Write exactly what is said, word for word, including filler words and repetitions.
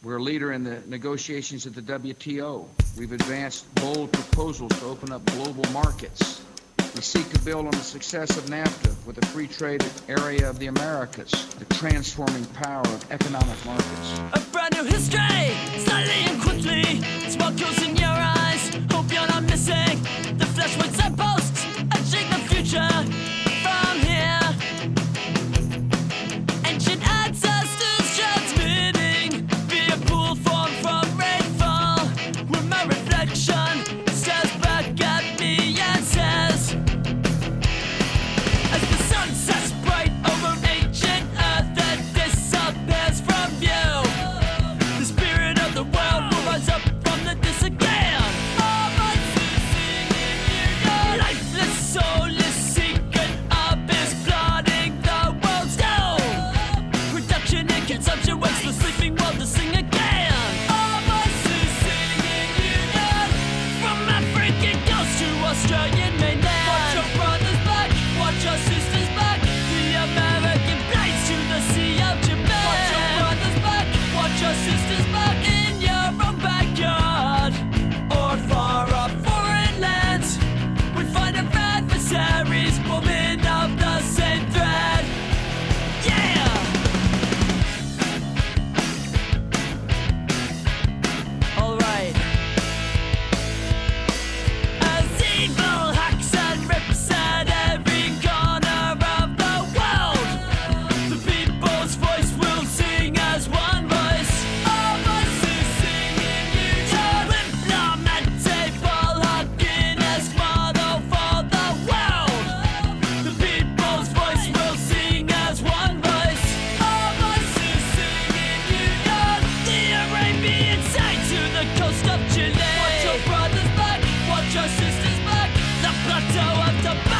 We're a leader in the negotiations at the W T O. We've advanced bold proposals to open up global markets. We seek to build on the success of NAFTA with a free trade area of the Americas, the transforming power of economic markets. A brand new history, slightly and quickly. Sparkles in your eyes, hope you're not missing the flashpoint signposts, etching the future from here. Ancient ancestors transmitting via pool form from rainfall, where my reflection stares back at me and says, as the sun sets bright over ancient earth that disappears from view, the spirit of the world will rise up from the distance again. All my singing union, lifeless, soulless, secret abyss, plotting the world's doom. Production and consumption wakes the sleeping world to sing again. All my singing union, from African coast to Australian mainland. Watch your brothers back, watch your sisters back, the American blades to the Sea of Japan. Watch your brothers back, watch your sisters back in your own backyard or far off foreign lands. We find our adversaries woven of the same thread. Yeah! Alright. As evil hacks and rips at every corner of the world, the people's voice will sing as one voice. All voices singing union. Implement a Paul Hawking-esque model for the world. The people's voice will sing as one voice. All voices singing union. The Arabian side to the coast of Chile. Watch your brothers back, watch your sisters back. The plateau of Tibet.